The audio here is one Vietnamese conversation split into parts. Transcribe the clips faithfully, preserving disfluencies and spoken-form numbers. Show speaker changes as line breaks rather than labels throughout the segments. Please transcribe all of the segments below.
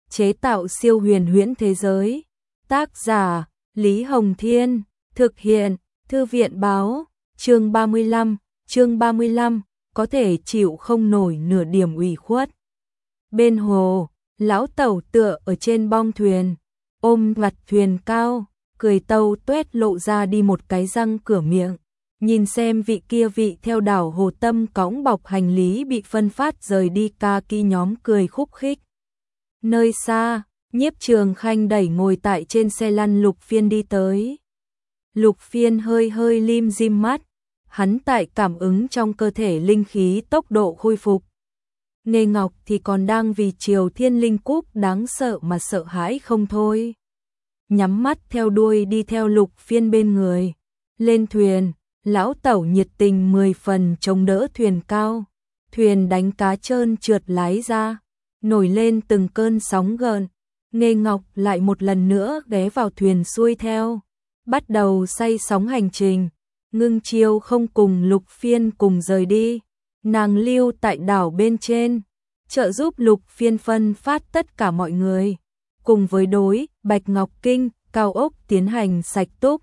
chế tạo siêu huyền huyễn thế giới. Tác giả: Lý Hồng Thiên, thực hiện: Thư viện báo. Chương ba mươi lăm, chương ba mươi lăm, có thể chịu không nổi nửa điểm ủy khuất. Bên hồ, lão Tẩu tựa ở trên bong thuyền, ôm vặt thuyền cao, cười tâu tuét lộ ra đi một cái răng cửa miệng. Nhìn xem vị kia vị theo đảo Hồ Tâm cõng bọc hành lý bị phân phát rời đi ca ki nhóm cười khúc khích. Nơi xa, Nhiếp Trường Khanh đẩy ngồi tại trên xe lăn Lục Phiên đi tới. Lục Phiên hơi hơi lim dim mắt, hắn tại cảm ứng trong cơ thể linh khí tốc độ khôi phục. Nghê Ngọc thì còn đang vì Triều Thiên Linh Cúc đáng sợ mà sợ hãi không thôi. Nhắm mắt theo đuôi đi theo Lục Phiên bên người. Lên thuyền, lão Tẩu nhiệt tình mười phần chống đỡ thuyền cao. Thuyền đánh cá trơn trượt lái ra, nổi lên từng cơn sóng gợn. Nghê Ngọc lại một lần nữa ghé vào thuyền xuôi theo, bắt đầu say sóng hành trình. Ngưng Chiêu không cùng Lục Phiên cùng rời đi, nàng lưu tại đảo bên trên, trợ giúp Lục Phiên phân phát tất cả mọi người, cùng với đối Bạch Ngọc Kinh, cao ốc tiến hành sạch túc.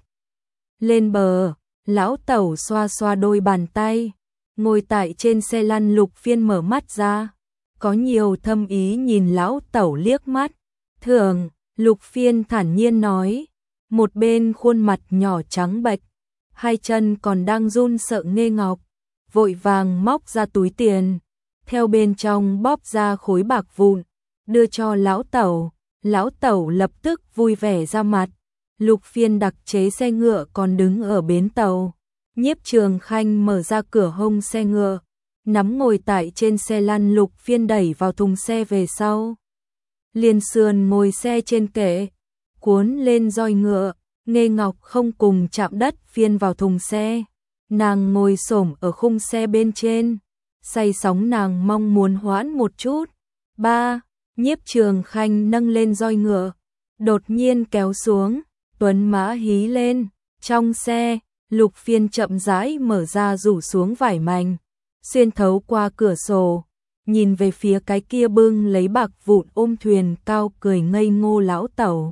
Lên bờ, lão Tẩu xoa xoa đôi bàn tay, ngồi tại trên xe lăn. Lục Phiên mở mắt ra, có nhiều thâm ý nhìn lão Tẩu liếc mắt. Thường, Lục Phiên thản nhiên nói, một bên khuôn mặt nhỏ trắng bệch, hai chân còn đang run sợ. Nghê Ngọc vội vàng móc ra túi tiền, theo bên trong bóp ra khối bạc vụn, đưa cho lão Tẩu. Lão Tẩu lập tức vui vẻ ra mặt. Lục Phiên đặc chế xe ngựa còn đứng ở bến tàu. Nhiếp Trường Khanh mở ra cửa hông xe ngựa, nắm ngồi tại trên xe lăn. Lục Phiên đẩy vào thùng xe về sau, liền sườn ngồi xe trên kệ, cuốn lên roi ngựa. Nghê Ngọc không cùng chạm đất phiên vào thùng xe, nàng ngồi xổm ở khung xe bên trên, say sóng. Nàng mong muốn hoãn một chút. Ba, Nhiếp Trường Khanh nâng lên roi ngựa, đột nhiên kéo xuống, tuấn mã hí lên. Trong xe, Lục Phiên chậm rãi mở ra rủ xuống vải mành, xuyên thấu qua cửa sổ, nhìn về phía cái kia bưng lấy bạc vụn ôm thuyền cao cười ngây ngô lão Tẩu.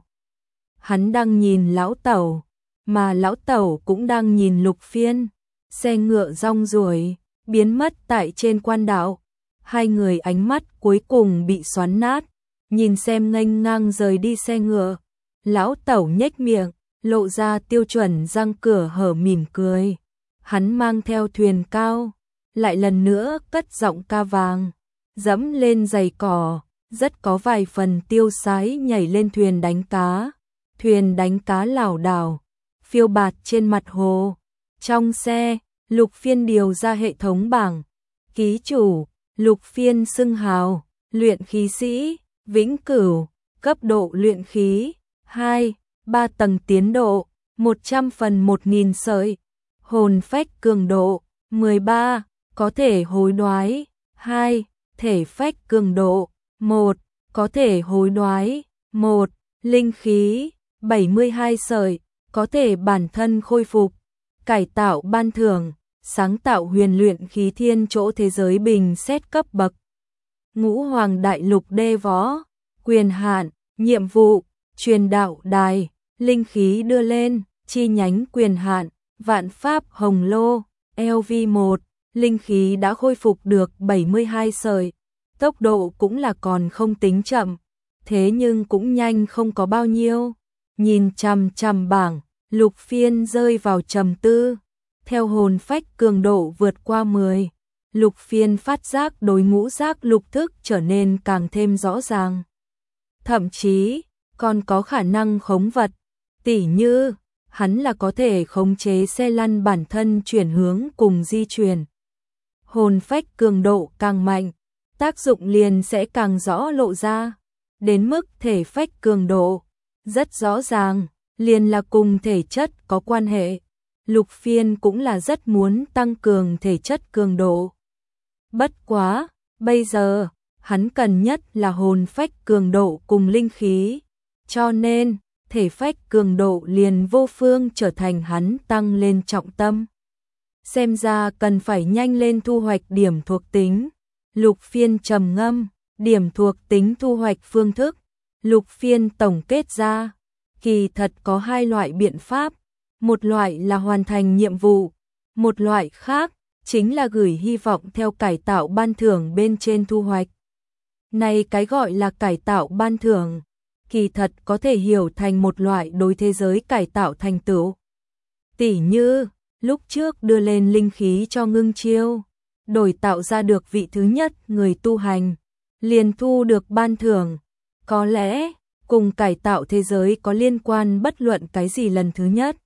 Hắn đang nhìn lão Tẩu, mà lão Tẩu cũng đang nhìn Lục Phiên. Xe ngựa rong ruổi, biến mất tại trên quan đạo. Hai người ánh mắt cuối cùng bị xoắn nát, nhìn xem nghênh ngang rời đi xe ngựa. Lão Tẩu nhếch miệng, lộ ra tiêu chuẩn răng cửa hở mỉm cười. Hắn mang theo thuyền cao, lại lần nữa cất giọng ca vàng, dẫm lên giày cỏ, rất có vài phần tiêu sái nhảy lên thuyền đánh cá. Thuyền đánh cá lảo đảo, phiêu bạt trên mặt hồ. Trong xe, Lục Phiên điều ra hệ thống bảng. Ký chủ, Lục Phiên xưng hào, luyện khí sĩ, vĩnh cửu, cấp độ luyện khí, hai, ba tầng tiến độ, một trăm phần một nghìn sợi. Hồn phách cường độ, mười ba, có thể hối đoái, hai, thể phách cường độ, một, có thể hối đoái, một, linh khí, bảy mươi hai sợi, có thể bản thân khôi phục, cải tạo ban thưởng, sáng tạo huyền luyện khí thiên chỗ thế giới bình xét cấp bậc. Ngũ Hoàng Đại Lục đê võ, quyền hạn, nhiệm vụ, truyền đạo đài, linh khí đưa lên, chi nhánh quyền hạn, vạn pháp hồng lô, L V một, linh khí đã khôi phục được bảy mươi hai sợi, tốc độ cũng là còn không tính chậm, thế nhưng cũng nhanh không có bao nhiêu. Nhìn chằm chằm bảng, Lục Phiên rơi vào trầm tư. Theo hồn phách cường độ vượt qua mười, Lục Phiên phát giác đối ngũ giác lục thức trở nên càng thêm rõ ràng. Thậm chí, còn có khả năng khống vật, tỉ như, hắn là có thể khống chế xe lăn bản thân chuyển hướng cùng di chuyển. Hồn phách cường độ càng mạnh, tác dụng liền sẽ càng rõ lộ ra, đến mức thể phách cường độ rất rõ ràng, liền là cùng thể chất có quan hệ. Lục Phiên cũng là rất muốn tăng cường thể chất cường độ. Bất quá, bây giờ, hắn cần nhất là hồn phách cường độ cùng linh khí, cho nên, thể phách cường độ liền vô phương trở thành hắn tăng lên trọng tâm. Xem ra cần phải nhanh lên thu hoạch điểm thuộc tính. Lục Phiên trầm ngâm, điểm thuộc tính thu hoạch phương thức, Lục Phiên tổng kết ra, kỳ thật có hai loại biện pháp, một loại là hoàn thành nhiệm vụ, một loại khác chính là gửi hy vọng theo cải tạo ban thưởng bên trên thu hoạch. Này cái gọi là cải tạo ban thưởng, kỳ thật có thể hiểu thành một loại đối thế giới cải tạo thành tựu. Tỉ như, lúc trước đưa lên linh khí cho Ngưng Chiêu, đổi tạo ra được vị thứ nhất người tu hành, liền thu được ban thưởng. Có lẽ, cùng cải tạo thế giới có liên quan bất luận cái gì lần thứ nhất,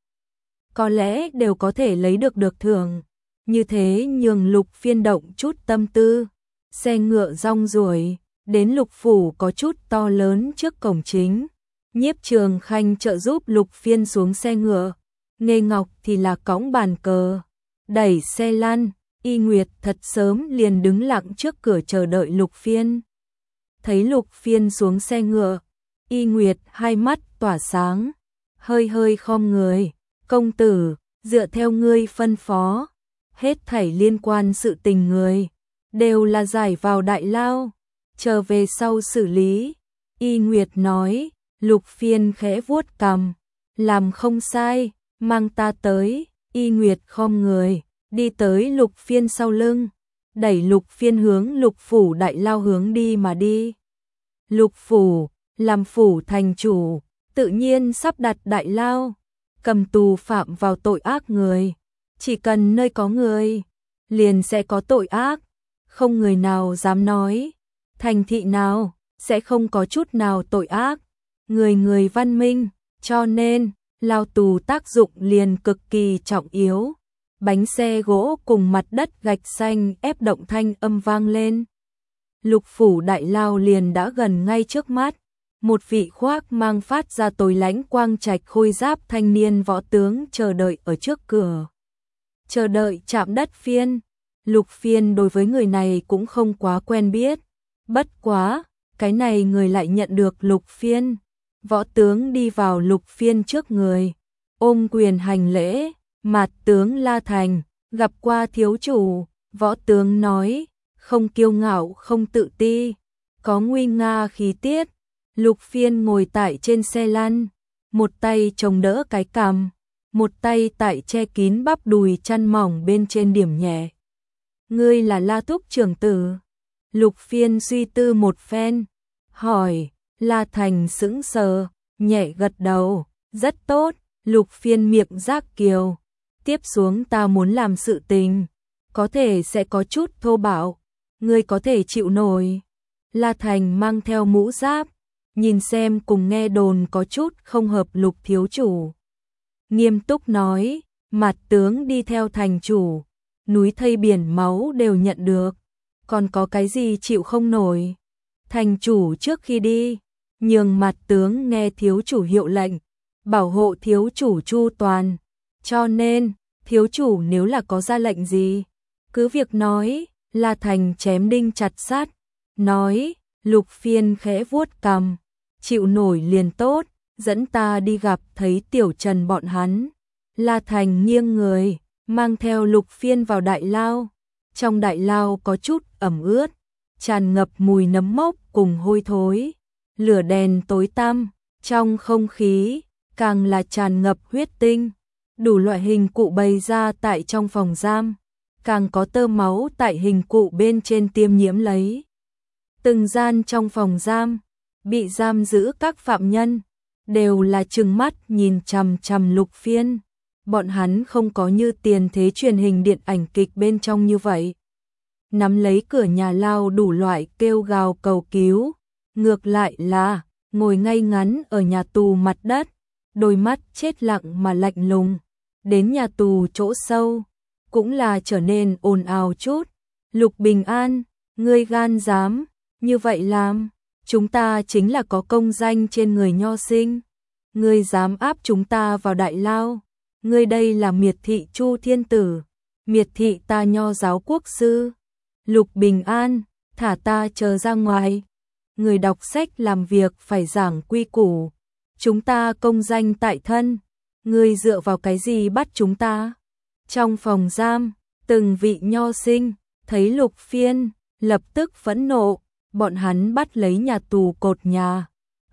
có lẽ đều có thể lấy được được thưởng. Như thế nhường Lục Phiên động chút tâm tư, xe ngựa rong ruổi, đến Lục Phủ có chút to lớn trước cổng chính. Nhiếp Trường Khanh trợ giúp Lục Phiên xuống xe ngựa, Nghê Ngọc thì là cõng bàn cờ, đẩy xe lăn. Y Nguyệt thật sớm liền đứng lặng trước cửa chờ đợi Lục Phiên. Thấy Lục Phiên xuống xe ngựa, Y Nguyệt hai mắt tỏa sáng, hơi hơi khom người, công tử, dựa theo ngươi phân phó, hết thảy liên quan sự tình người, đều là giải vào đại lao, chờ về sau xử lý. Y Nguyệt nói. Lục Phiên khẽ vuốt cằm, làm không sai, mang ta tới. Y Nguyệt khom người, đi tới Lục Phiên sau lưng, đẩy Lục Phiên hướng Lục Phủ đại lao hướng đi mà đi. Lục Phủ, làm phủ thành chủ, tự nhiên sắp đặt đại lao, cầm tù phạm vào tội ác người. Chỉ cần nơi có người, liền sẽ có tội ác, không người nào dám nói. Thành thị nào, sẽ không có chút nào tội ác, người người văn minh, cho nên, lao tù tác dụng liền cực kỳ trọng yếu. Bánh xe gỗ cùng mặt đất gạch xanh ép động thanh âm vang lên. Lục Phủ đại lao liền đã gần ngay trước mắt, một vị khoác mang phát ra tối lãnh quang trạch khôi giáp thanh niên võ tướng chờ đợi ở trước cửa. Chờ đợi chạm đất Phiên. Lục Phiên đối với người này cũng không quá quen biết, bất quá, cái này người lại nhận được Lục Phiên. Võ tướng đi vào Lục Phiên trước người, ôm quyền hành lễ. Mạt tướng La Thành, gặp qua thiếu chủ. Võ tướng nói, không kiêu ngạo không tự ti, có nguy nga khí tiết. Lục Phiên ngồi tại trên xe lăn, một tay chống đỡ cái cằm, một tay tại che kín bắp đùi chăn mỏng bên trên điểm nhẹ. Ngươi là La Thúc trưởng tử? Lục Phiên suy tư một phen, hỏi. La Thành sững sờ, nhẹ gật đầu, rất tốt. Lục Phiên miệng giác kiều, tiếp xuống ta muốn làm sự tình, có thể sẽ có chút thô bạo, ngươi có thể chịu nổi. La Thành mang theo mũ giáp, nhìn xem cùng nghe đồn có chút không hợp Lục thiếu chủ. Nghiêm túc nói, Mạt tướng đi theo thành chủ, núi thây biển máu đều nhận được, còn có cái gì chịu không nổi. Thành chủ trước khi đi, nhường Mạt tướng nghe thiếu chủ hiệu lệnh, bảo hộ thiếu chủ chu toàn, cho nên, thiếu chủ nếu là có ra lệnh gì, cứ việc nói. La Thành chém đinh chặt sắt, nói. Lục Phiên khẽ vuốt cằm, chịu nổi liền tốt, dẫn ta đi gặp thấy Tiểu Trần bọn hắn. La Thành nghiêng người, mang theo Lục Phiên vào đại lao. Trong đại lao có chút ẩm ướt, tràn ngập mùi nấm mốc cùng hôi thối. Lửa đèn tối tăm, trong không khí càng là tràn ngập huyết tinh. Đủ loại hình cụ bày ra tại trong phòng giam, càng có tơ máu tại hình cụ bên trên tiêm nhiễm lấy. Từng gian trong phòng giam, bị giam giữ các phạm nhân, đều là trừng mắt nhìn chằm chằm Lục Phiên. Bọn hắn không có như tiền thế truyền hình điện ảnh kịch bên trong như vậy, nắm lấy cửa nhà lao đủ loại kêu gào cầu cứu. Ngược lại là, ngồi ngay ngắn ở nhà tù mặt đất, đôi mắt chết lặng mà lạnh lùng. Đến nhà tù chỗ sâu, cũng là trở nên ồn ào chút. Lục Bình An, ngươi gan dám như vậy làm, chúng ta chính là có công danh trên người nho sinh, ngươi dám áp chúng ta vào đại lao, ngươi đây là miệt thị Chu Thiên Tử, miệt thị ta Nho giáo quốc sư. Lục Bình An, thả ta chờ ra ngoài. Người đọc sách làm việc phải giảng quy củ, chúng ta công danh tại thân, ngươi dựa vào cái gì bắt chúng ta? Trong phòng giam, từng vị nho sinh thấy Lục Phiên, lập tức phẫn nộ, bọn hắn bắt lấy nhà tù cột nhà,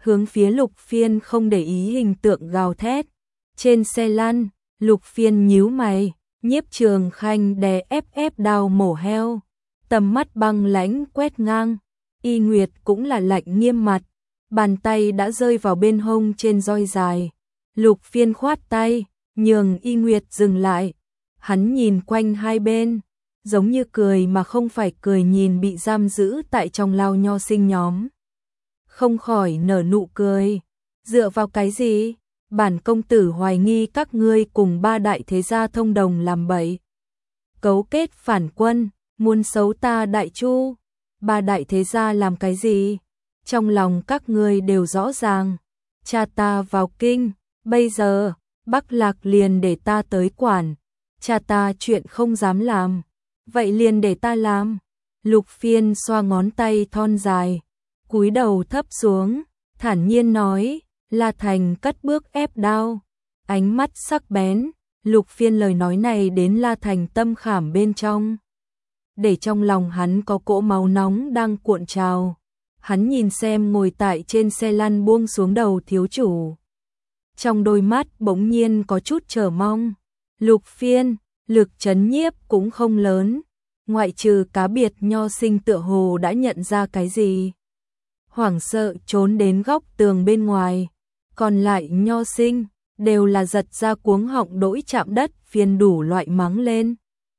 hướng phía Lục Phiên không để ý hình tượng gào thét. Trên xe lăn, Lục Phiên nhíu mày, Nhiếp Trường Khanh đè ép ép đao mổ heo, tầm mắt băng lãnh quét ngang. Y Nguyệt cũng là lạnh nghiêm mặt, bàn tay đã rơi vào bên hông trên roi dài. Lục Phiên khoát tay, nhường Y Nguyệt dừng lại. Hắn nhìn quanh hai bên, giống như cười mà không phải cười, nhìn bị giam giữ tại trong lao nho sinh nhóm. Không khỏi nở nụ cười. Dựa vào cái gì? Bản công tử hoài nghi các ngươi cùng ba đại thế gia thông đồng làm bậy, cấu kết phản quân, muốn xấu ta Đại Chu. Ba đại thế gia làm cái gì? Trong lòng các ngươi đều rõ ràng. Cha ta vào kinh, bây giờ Bắc Lạc liền để ta tới quản. Cha ta chuyện không dám làm, vậy liền để ta làm. Lục Phiên xoa ngón tay thon dài, cúi đầu thấp xuống, thản nhiên nói. La Thành cất bước ép đao, ánh mắt sắc bén. Lục Phiên lời nói này đến La Thành tâm khảm bên trong, để trong lòng hắn có cỗ máu nóng đang cuộn trào. Hắn nhìn xem ngồi tại trên xe lăn buông xuống đầu thiếu chủ, trong đôi mắt bỗng nhiên có chút chờ mong. Lục Phiên, lực chấn nhiếp cũng không lớn, ngoại trừ cá biệt Nho Sinh tựa hồ đã nhận ra cái gì, hoảng sợ trốn đến góc tường bên ngoài. Còn lại Nho Sinh đều là giật ra cuống họng đỗi chạm đất, phiền đủ loại mắng lên.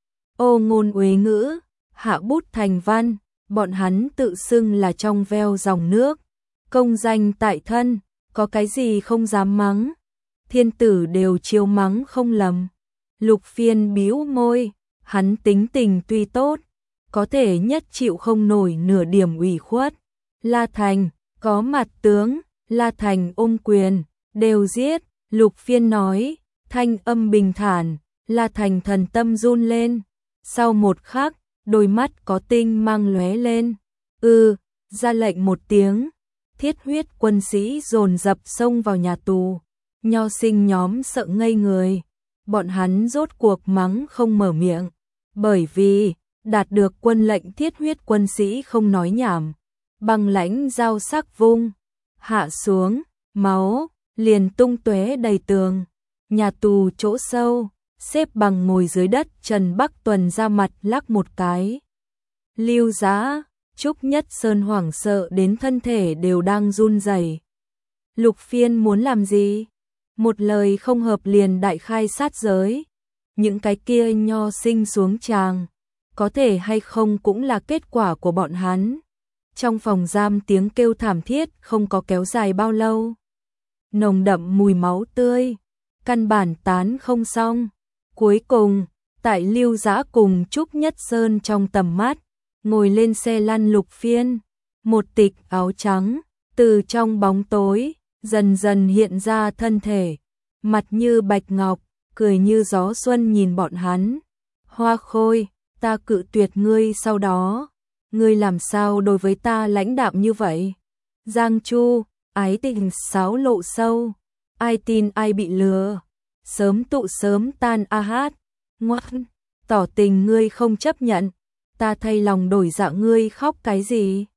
Ô ngôn uế ngữ, hạ bút thành văn, bọn hắn tự xưng là trong veo dòng nước, công danh tại thân, có cái gì không dám mắng. Thiên tử đều chiêu mắng không lầm. Lục Phiên bĩu môi, hắn tính tình tuy tốt, có thể nhất chịu không nổi nửa điểm ủy khuất. La Thành, có mặt tướng, La Thành ôm quyền, đều giết. Lục Phiên nói, thanh âm bình thản. La Thành thần tâm run lên. Sau một khắc, đôi mắt có tinh mang lóe lên. Ừ, ra lệnh một tiếng, thiết huyết quân sĩ dồn dập xông vào nhà tù. Nho Sinh nhóm sợ ngây người, bọn hắn rốt cuộc mắng không mở miệng, bởi vì đạt được quân lệnh thiết huyết quân sĩ không nói nhảm, băng lãnh dao sắc vung hạ xuống, máu liền tung tóe đầy tường. Nhà tù chỗ sâu, xếp bằng ngồi dưới đất, Trần Bắc Tuần ra mặt lắc một cái. Lưu Giá, Trúc Nhất Sơn hoảng sợ đến thân thể đều đang run rẩy. Lục Phiên muốn làm gì? Một lời không hợp liền đại khai sát giới. Những cái kia Nho Sinh xuống tràng, có thể hay không cũng là kết quả của bọn hắn. Trong phòng giam tiếng kêu thảm thiết không có kéo dài bao lâu. Nồng đậm mùi máu tươi, căn bản tán không xong. Cuối cùng, tại Lưu Giá cùng Trúc Nhất Sơn trong tầm mắt, ngồi lên xe lăn Lục Phiên, một tịch áo trắng, từ trong bóng tối, dần dần hiện ra thân thể, mặt như bạch ngọc, cười như gió xuân nhìn bọn hắn. Hoa Khôi, ta cự tuyệt ngươi sau đó, ngươi làm sao đối với ta lãnh đạm như vậy? Giang Chu, ái tình sáo lộ sâu, ai tin ai bị lừa, sớm tụ sớm tan a hát, ngoan, tỏ tình ngươi không chấp nhận, ta thay lòng đổi dạ ngươi khóc cái gì?